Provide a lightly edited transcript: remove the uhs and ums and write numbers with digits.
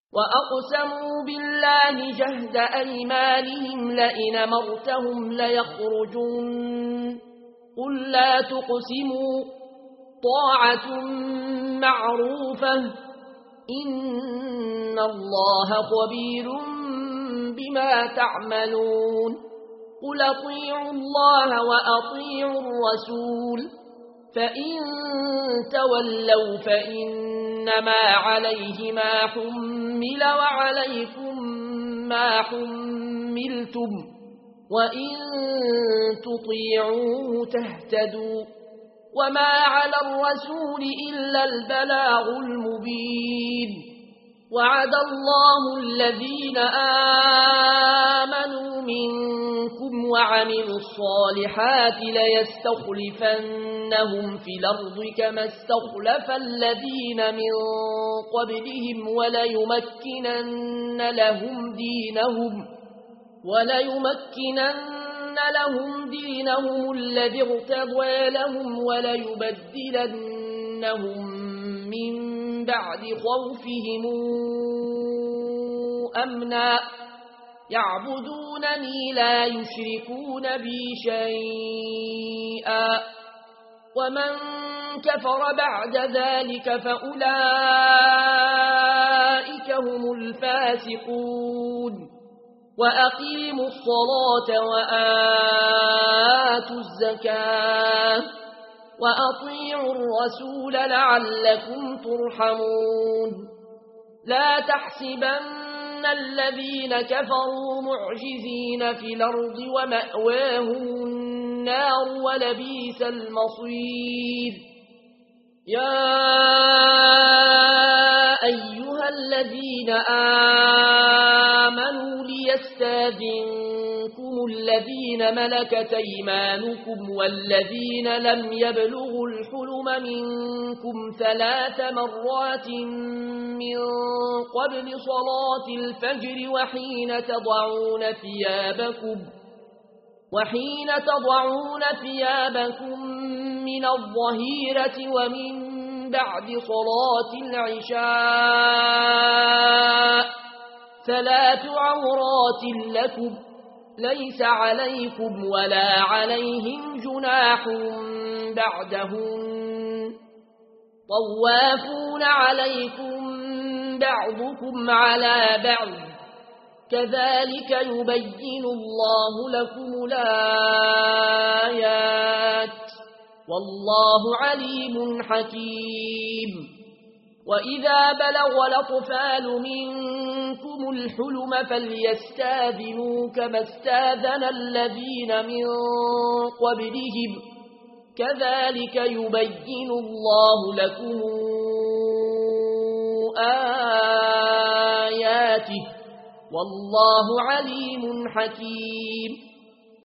وأقسموا بالله جهد أيمانهم لئن أمرتهم ليخرجون قل لا تقسموا طاعة معروفة إن الله خبير بما تعملون قل اطيعوا الله وأطيعوا الرسول فإن تولوا فإنما عليه ما حمل وعليكم ما حملتم وإن تطيعوه تهتدوا وما على الرسول إلا البلاغ المبين وعد الله الذين آمنوا منكم وعملوا الصالحات ليستخلفنهم في الأرض كما استخلف الذين من قبلهم وليمكنن لهم دينهم الذي ارتضى لهم وليبدلنهم من بعد خوفهم أمنا يعبدونني لا يشركون بي شيئا ومن كفر بعد ذلك فأولئك هم الفاسقون وأقيموا الصلاة وآتوا الزكاة وأطيعوا الرسول لعلكم ترحمون لا تحسبن الذين كفروا معجزين في الأرض ومأواهم النار ولبئس المصير يا أيها الذين آمنوا ليستاذنكم الذين ملكت أيمانكم والذين لم يبلغوا الحلم منكم 3 مرات من قبل صلاة الفجر وحين تضعون ثيابكم من الظهيرة ومن بعد صلاة العشاء 3 عورات لكم ليس عليكم ولا عليهم جناح بعدهن طوافون عليكم بعضكم على بعض كذلك يبين الله لكم الآيات والله عليم حكيم وإذا بلغ الأطفال منكم الحلم فليستاذنوا كما استاذن الذين من قبلهم كذلك يبين الله لكم آياته والله عليم حكيم